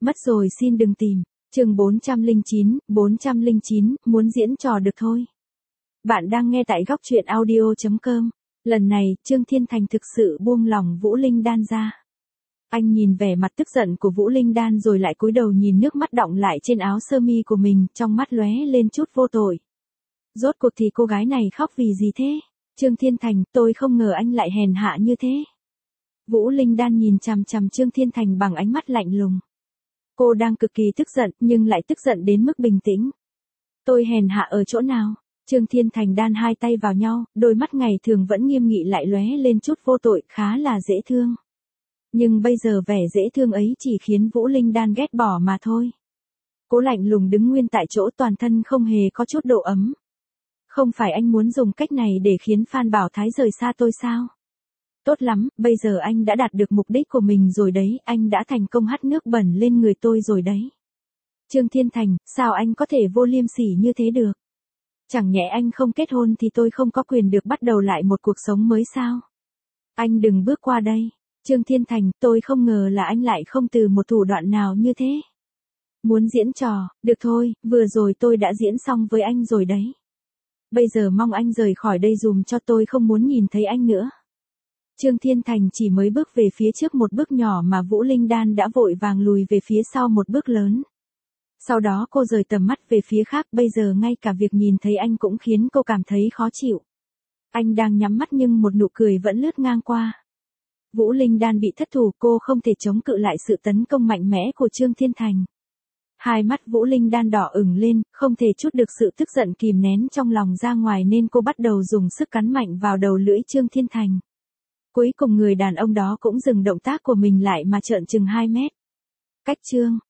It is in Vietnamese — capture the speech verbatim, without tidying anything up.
Mất rồi xin đừng tìm. Chương bốn trăm lẻ chín, bốn trăm lẻ chín, muốn diễn trò được thôi. Bạn đang nghe tại góc truyện audio chấm com. Lần này, Trương Thiên Thành thực sự buông lỏng Vũ Linh Đan ra. Anh nhìn vẻ mặt tức giận của Vũ Linh Đan rồi lại cúi đầu nhìn nước mắt đọng lại trên áo sơ mi của mình, trong mắt lóe lên chút vô tội. Rốt cuộc thì cô gái này khóc vì gì thế? Trương Thiên Thành, tôi không ngờ anh lại hèn hạ như thế. Vũ Linh Đan nhìn chằm chằm Trương Thiên Thành bằng ánh mắt lạnh lùng. Cô đang cực kỳ tức giận, nhưng lại tức giận đến mức bình tĩnh. Tôi hèn hạ ở chỗ nào? Trương Thiên Thành đan hai tay vào nhau, đôi mắt ngày thường vẫn nghiêm nghị lại lóe lên chút vô tội, khá là dễ thương. Nhưng bây giờ vẻ dễ thương ấy chỉ khiến Vũ Linh Đan ghét bỏ mà thôi. Cô lạnh lùng đứng nguyên tại chỗ, toàn thân không hề có chút độ ấm. Không phải anh muốn dùng cách này để khiến Phan Bảo Thái rời xa tôi sao? Tốt lắm, bây giờ anh đã đạt được mục đích của mình rồi đấy, anh đã thành công hắt nước bẩn lên người tôi rồi đấy. Trương Thiên Thành, sao anh có thể vô liêm sỉ như thế được? Chẳng nhẽ anh không kết hôn thì tôi không có quyền được bắt đầu lại một cuộc sống mới sao? Anh đừng bước qua đây. Trương Thiên Thành, tôi không ngờ là anh lại không từ một thủ đoạn nào như thế. Muốn diễn trò, được thôi, vừa rồi tôi đã diễn xong với anh rồi đấy. Bây giờ mong anh rời khỏi đây dùm cho, tôi không muốn nhìn thấy anh nữa. Trương Thiên Thành chỉ mới bước về phía trước một bước nhỏ mà Vũ Linh Đan đã vội vàng lùi về phía sau một bước lớn. Sau đó cô rời tầm mắt về phía khác, bây giờ ngay cả việc nhìn thấy anh cũng khiến cô cảm thấy khó chịu. Anh đang nhắm mắt nhưng một nụ cười vẫn lướt ngang qua. Vũ Linh Đan bị thất thủ, cô không thể chống cự lại sự tấn công mạnh mẽ của Trương Thiên Thành. Hai mắt Vũ Linh Đan đỏ ửng lên, không thể trút được sự tức giận kìm nén trong lòng ra ngoài nên cô bắt đầu dùng sức cắn mạnh vào đầu lưỡi Trương Thiên Thành. Cuối cùng người đàn ông đó cũng dừng động tác của mình lại mà trợn trừng hai mét. Cách Trương